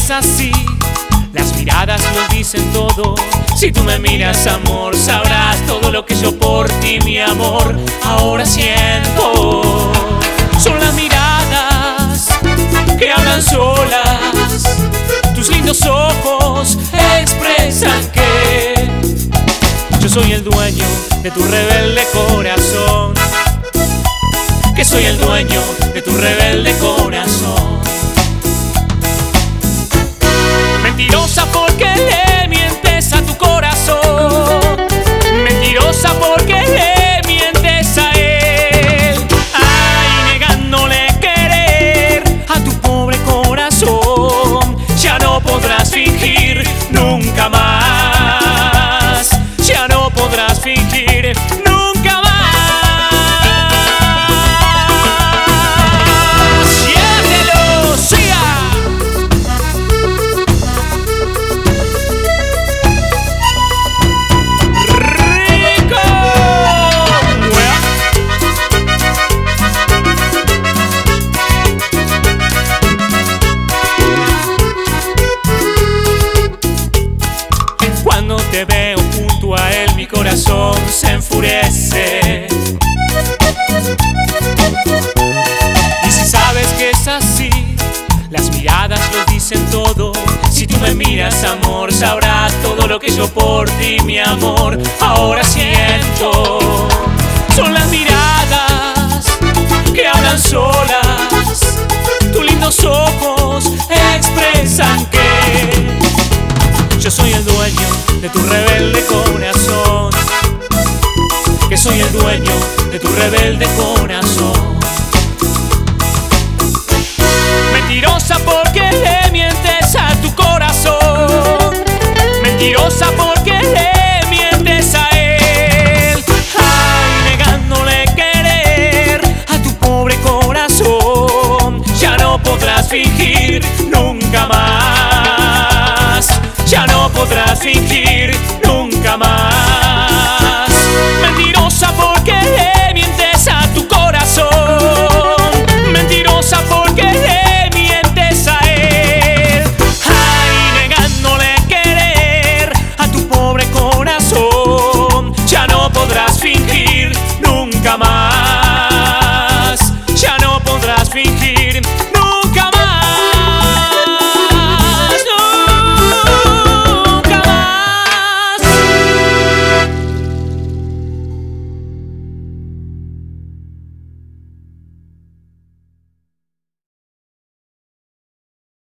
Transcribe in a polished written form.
es así, las miradas lo dicen todo. Si tú me miras, amor, sabrás todo lo que yo por ti, mi amor, ahora siento. Son las miradas que hablan solas, tus lindos ojos expresan que yo soy el dueño de tu rebelde corazón, que soy el dueño de tu rebelde corazón. Mentirosa porque le mientes a tu corazón, mentirosa porque le mientes a él. Ay, negándole querer a tu pobre corazón, ya no podrás fingir nunca más, ya no podrás fingir nunca más. ¡Siéntelo, siga! ¡Rico! Cuando te veo junto a él, mi corazón se enfurece. Y si sabes que es así, las miradas lo dicen todo. Si tú me miras, amor, sabrás todo lo que yo por ti, mi amor, ahora siento. Son las miradas que hablan solas, tus lindos ojos expresan que yo soy el dueño de tu rebelde corazón, que soy el dueño de tu rebelde corazón. Mentirosa porque le mientes a tu corazón, mentirosa porque le mientes a él. Ay, negándole querer a tu pobre corazón, ya no podrás fingir nunca más, ya no podrás fingir